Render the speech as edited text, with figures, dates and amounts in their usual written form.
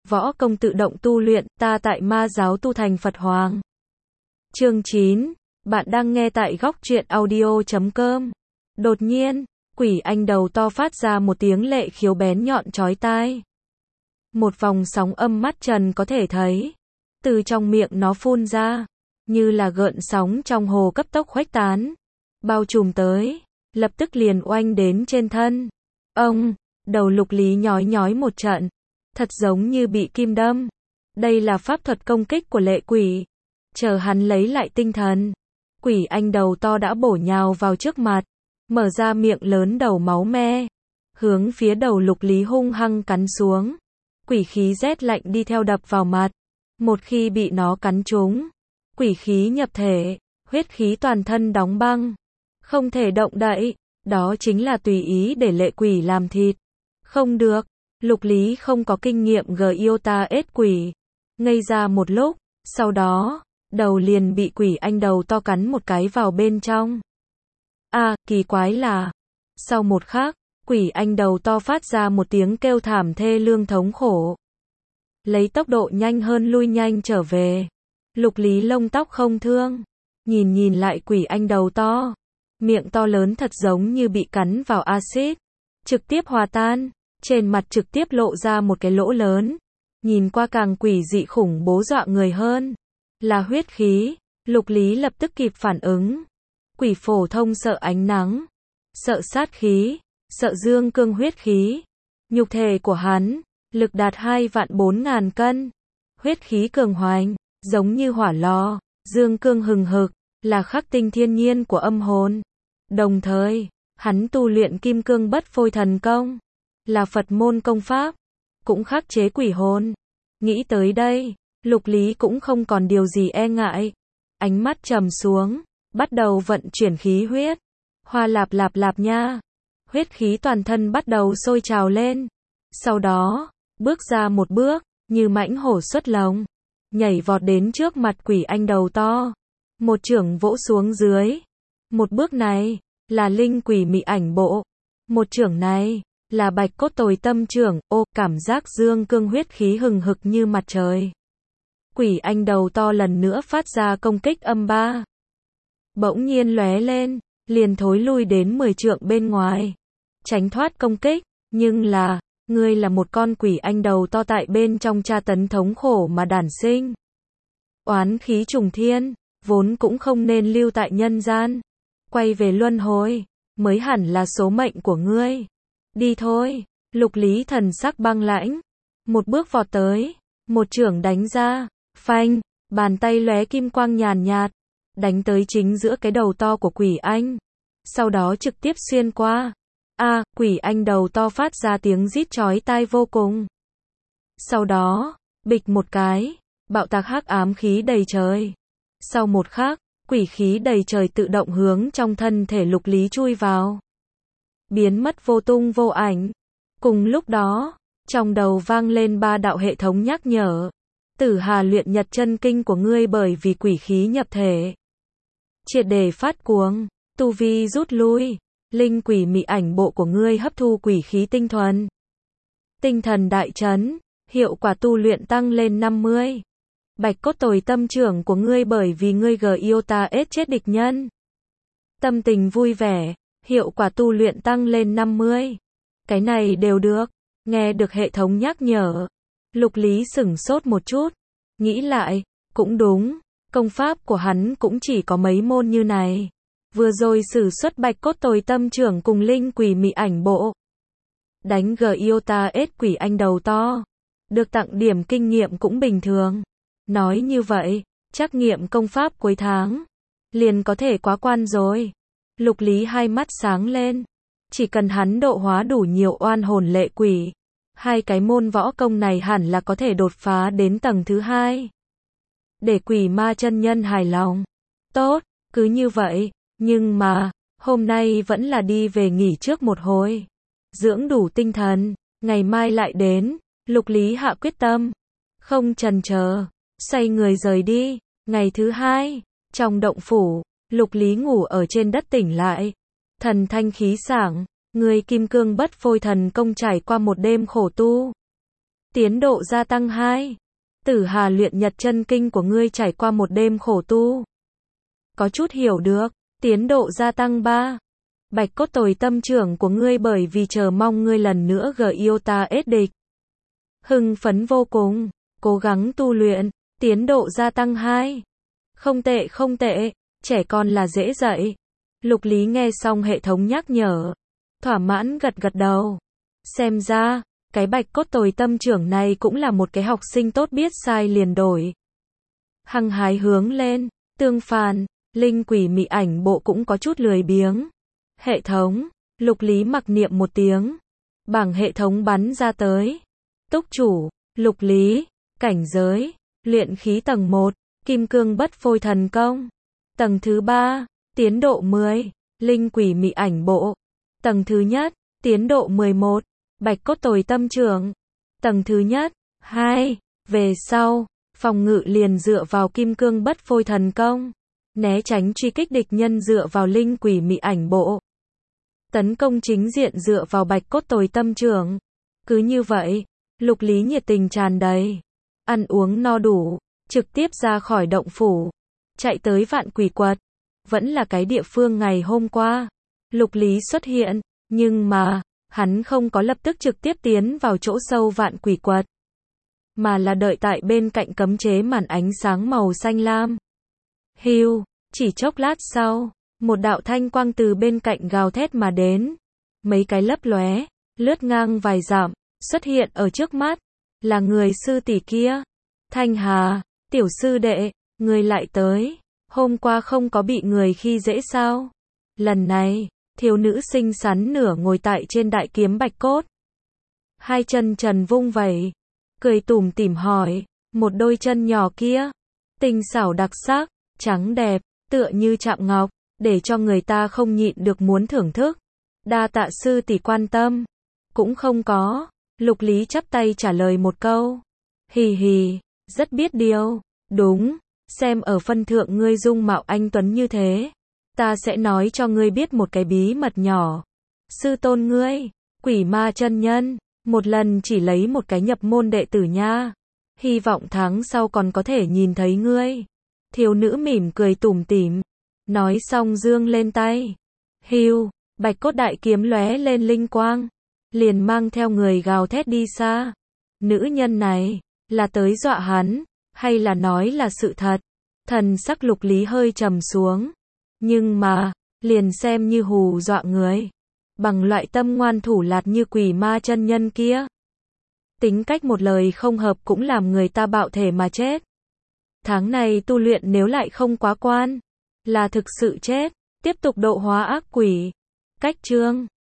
võ công tự động tu luyện, ta tại ma giáo tu thành Phật Hoàng. Chương 9. Bạn đang nghe tại góc truyện audio.com. Đột nhiên, quỷ anh đầu to phát ra một tiếng lệ khiếu bén nhọn chói tai. Một vòng sóng âm mắt trần có thể thấy. Từ trong miệng nó phun ra, như là gợn sóng trong hồ cấp tốc khuếch tán. Bao trùm tới, lập tức liền oanh đến trên thân. Ông, đầu Lục Lý nhói nhói một trận. Thật giống như bị kim đâm. Đây là pháp thuật công kích của lệ quỷ. Chờ hắn lấy lại tinh thần. Quỷ anh đầu to đã bổ nhào vào trước mặt. Mở ra miệng lớn đầu máu me. Hướng phía đầu Lục Lý hung hăng cắn xuống. Quỷ khí rét lạnh đi theo đập vào mặt. Một khi bị nó cắn trúng, quỷ khí nhập thể, huyết khí toàn thân đóng băng. Không thể động đậy. Đó chính là tùy ý để lệ quỷ làm thịt. Không được. Lục Lý không có kinh nghiệm Giota ết quỷ. Ngây ra một lúc, sau đó, đầu liền bị quỷ anh đầu to cắn một cái vào bên trong. Kỳ quái là, sau một khắc, quỷ anh đầu to phát ra một tiếng kêu thảm thê lương thống khổ. Lấy tốc độ nhanh hơn lui nhanh trở về. Lục Lý lông tóc không thương, nhìn lại quỷ anh đầu to. Miệng to lớn thật giống như bị cắn vào axit, trực tiếp hòa tan. Trên mặt trực tiếp lộ ra một cái lỗ lớn. Nhìn qua càng quỷ dị khủng bố dọa người hơn. Là huyết khí. Lục Lý lập tức kịp phản ứng. Quỷ phổ thông sợ ánh nắng, sợ sát khí, sợ dương cương huyết khí. Nhục thể của hắn, lực đạt 2.400.000 cân. Huyết khí cường hoành, giống như hỏa lò, dương cương hừng hực, là khắc tinh thiên nhiên của âm hồn. Đồng thời, hắn tu luyện kim cương bất phôi thần công. Là Phật môn công pháp, cũng khắc chế quỷ hồn. Nghĩ tới đây, Lục Lý cũng không còn điều gì e ngại. Ánh mắt trầm xuống, bắt đầu vận chuyển khí huyết. Hoa lạp lạp lạp nha. Huyết khí toàn thân bắt đầu sôi trào lên. Sau đó, bước ra một bước, như mãnh hổ xuất lồng. Nhảy vọt đến trước mặt quỷ anh đầu to. Một chưởng vỗ xuống dưới. Một bước này, là linh quỷ mị ảnh bộ. Một chưởng này, là bạch cốt tồi tâm trưởng. Cảm giác dương cương huyết khí hừng hực như mặt trời. Quỷ anh đầu to lần nữa phát ra công kích âm ba. Bỗng nhiên lóe lên, liền thối lui đến 10 trượng bên ngoài. Tránh thoát công kích, nhưng là, ngươi là một con quỷ anh đầu to tại bên trong tra tấn thống khổ mà đản sinh. Oán khí trùng thiên, vốn cũng không nên lưu tại nhân gian. Quay về luân hồi, mới hẳn là số mệnh của ngươi. Đi thôi. Lục Lý thần sắc băng lãnh. Một bước vọt tới. Một chưởng đánh ra. Phanh. Bàn tay lóe kim quang nhàn nhạt. Đánh tới chính giữa cái đầu to của quỷ anh. Sau đó trực tiếp xuyên qua. Quỷ anh đầu to phát ra tiếng rít chói tai vô cùng. Sau đó, bịch một cái. Bạo tạc hắc ám khí đầy trời. Sau một khắc, quỷ khí đầy trời tự động hướng trong thân thể Lục Lý chui vào. Biến mất vô tung vô ảnh. Cùng lúc đó, trong đầu vang lên 3 đạo hệ thống nhắc nhở. Tử Hà luyện nhật chân kinh của ngươi bởi vì quỷ khí nhập thể. Triệt để phát cuồng, tu vi rút lui. Linh quỷ mị ảnh bộ của ngươi hấp thu quỷ khí tinh thuần. Tinh thần đại chấn, hiệu quả tu luyện tăng lên 50. Bạch cốt tồi tâm trưởng của ngươi bởi vì ngươi Giota ết chết địch nhân. Tâm tình vui vẻ. Hiệu quả tu luyện tăng lên 50. Cái này đều được. Nghe được hệ thống nhắc nhở. Lục Lý sửng sốt một chút. Nghĩ lại, cũng đúng. Công pháp của hắn cũng chỉ có mấy môn như này. Vừa rồi sử xuất bạch cốt tồi tâm trưởng cùng linh quỷ mị ảnh bộ. Đánh Giota ết quỷ anh đầu to. Được tặng điểm kinh nghiệm cũng bình thường. Nói như vậy, trắc nghiệm công pháp cuối tháng. Liền có thể quá quan rồi. Lục Lý hai mắt sáng lên. Chỉ cần hắn độ hóa đủ nhiều oan hồn lệ quỷ. 2 cái môn võ công này hẳn là có thể đột phá đến tầng thứ 2. Để quỷ ma chân nhân hài lòng. Tốt, cứ như vậy. Nhưng mà, hôm nay vẫn là đi về nghỉ trước một hồi. Dưỡng đủ tinh thần, ngày mai lại đến. Lục Lý hạ quyết tâm. Không chần chờ, xoay người rời đi. Ngày thứ 2, trong động phủ. Lục Lý ngủ ở trên đất tỉnh lại. Thần thanh khí sảng, người kim cương bất phôi thần công trải qua một đêm khổ tu. tiến độ gia tăng 2. Tử Hà luyện Nhật chân kinh của ngươi trải qua một đêm khổ tu. Có chút hiểu được, tiến độ gia tăng 3. Bạch cốt tồi tâm trưởng của ngươi bởi vì chờ mong ngươi lần nữa gợi yêu ta ết địch. Hưng phấn vô cùng, cố gắng tu luyện, tiến độ gia tăng 2. Không tệ không tệ, trẻ con là dễ dạy. Lục Lý nghe xong hệ thống nhắc nhở, thỏa mãn gật gật đầu. Xem ra, cái bạch cốt tồi tâm trưởng này cũng là một cái học sinh tốt biết sai liền đổi. Hăng hái hướng lên, tương phản, linh quỷ mị ảnh bộ cũng có chút lười biếng. Hệ thống, Lục Lý mặc niệm một tiếng. Bảng hệ thống bắn ra tới. Túc chủ, Lục Lý, cảnh giới, luyện khí tầng 1, kim cương bất phôi thần công. Tầng thứ 3, tiến độ 10, linh quỷ mị ảnh bộ. Tầng thứ nhất, tiến độ 11, bạch cốt tồi tâm trưởng. Tầng thứ nhất, 2, về sau, phòng ngự liền dựa vào kim cương bất phôi thần công. Né tránh truy kích địch nhân dựa vào linh quỷ mị ảnh bộ. Tấn công chính diện dựa vào bạch cốt tồi tâm trưởng. Cứ như vậy, Lục Lý nhiệt tình tràn đầy. Ăn uống no đủ, trực tiếp ra khỏi động phủ. Chạy tới Vạn Quỷ Quật. Vẫn là cái địa phương ngày hôm qua. Lục Lý xuất hiện, nhưng mà, hắn không có lập tức trực tiếp tiến vào chỗ sâu Vạn Quỷ Quật. Mà là đợi tại bên cạnh cấm chế màn ánh sáng màu xanh lam. Hưu, chỉ chốc lát sau, một đạo thanh quang từ bên cạnh gào thét mà đến. Mấy cái lấp lóe, lướt ngang vài dặm, xuất hiện ở trước mắt. Là người sư tỷ kia. Thanh Hà, tiểu sư đệ, người lại tới. Hôm qua không có bị người khi dễ sao? Lần này, thiếu nữ xinh xắn nửa ngồi tại trên đại kiếm bạch cốt. Hai chân trần vung vẩy, cười tủm tỉm hỏi, một đôi chân nhỏ kia, tinh xảo đặc sắc, trắng đẹp, tựa như chạm ngọc, để cho người ta không nhịn được muốn thưởng thức. Đa tạ sư tỷ quan tâm. Cũng không có, Lục Lý chắp tay trả lời một câu. Hì hì, rất biết điều, đúng, xem ở phân thượng ngươi dung mạo anh tuấn như thế. Ta sẽ nói cho ngươi biết một cái bí mật nhỏ. Sư tôn ngươi, Quỷ Ma chân nhân, một lần chỉ lấy một cái nhập môn đệ tử nha. Hy vọng tháng sau còn có thể nhìn thấy ngươi. Thiếu nữ mỉm cười tủm tỉm. Nói xong giương lên tay. Hiu, bạch cốt đại kiếm lóe lên linh quang. Liền mang theo người gào thét đi xa. Nữ nhân này, là tới dọa hắn, hay là nói là sự thật? Thần sắc Lục Lý hơi trầm xuống. Nhưng mà, liền xem như hù dọa người. Bằng loại tâm ngoan thủ lạt như Quỷ Ma chân nhân kia. Tính cách một lời không hợp cũng làm người ta bạo thể mà chết. Tháng này tu luyện nếu lại không quá quan, là thực sự chết. Tiếp tục độ hóa ác quỷ. Cách chương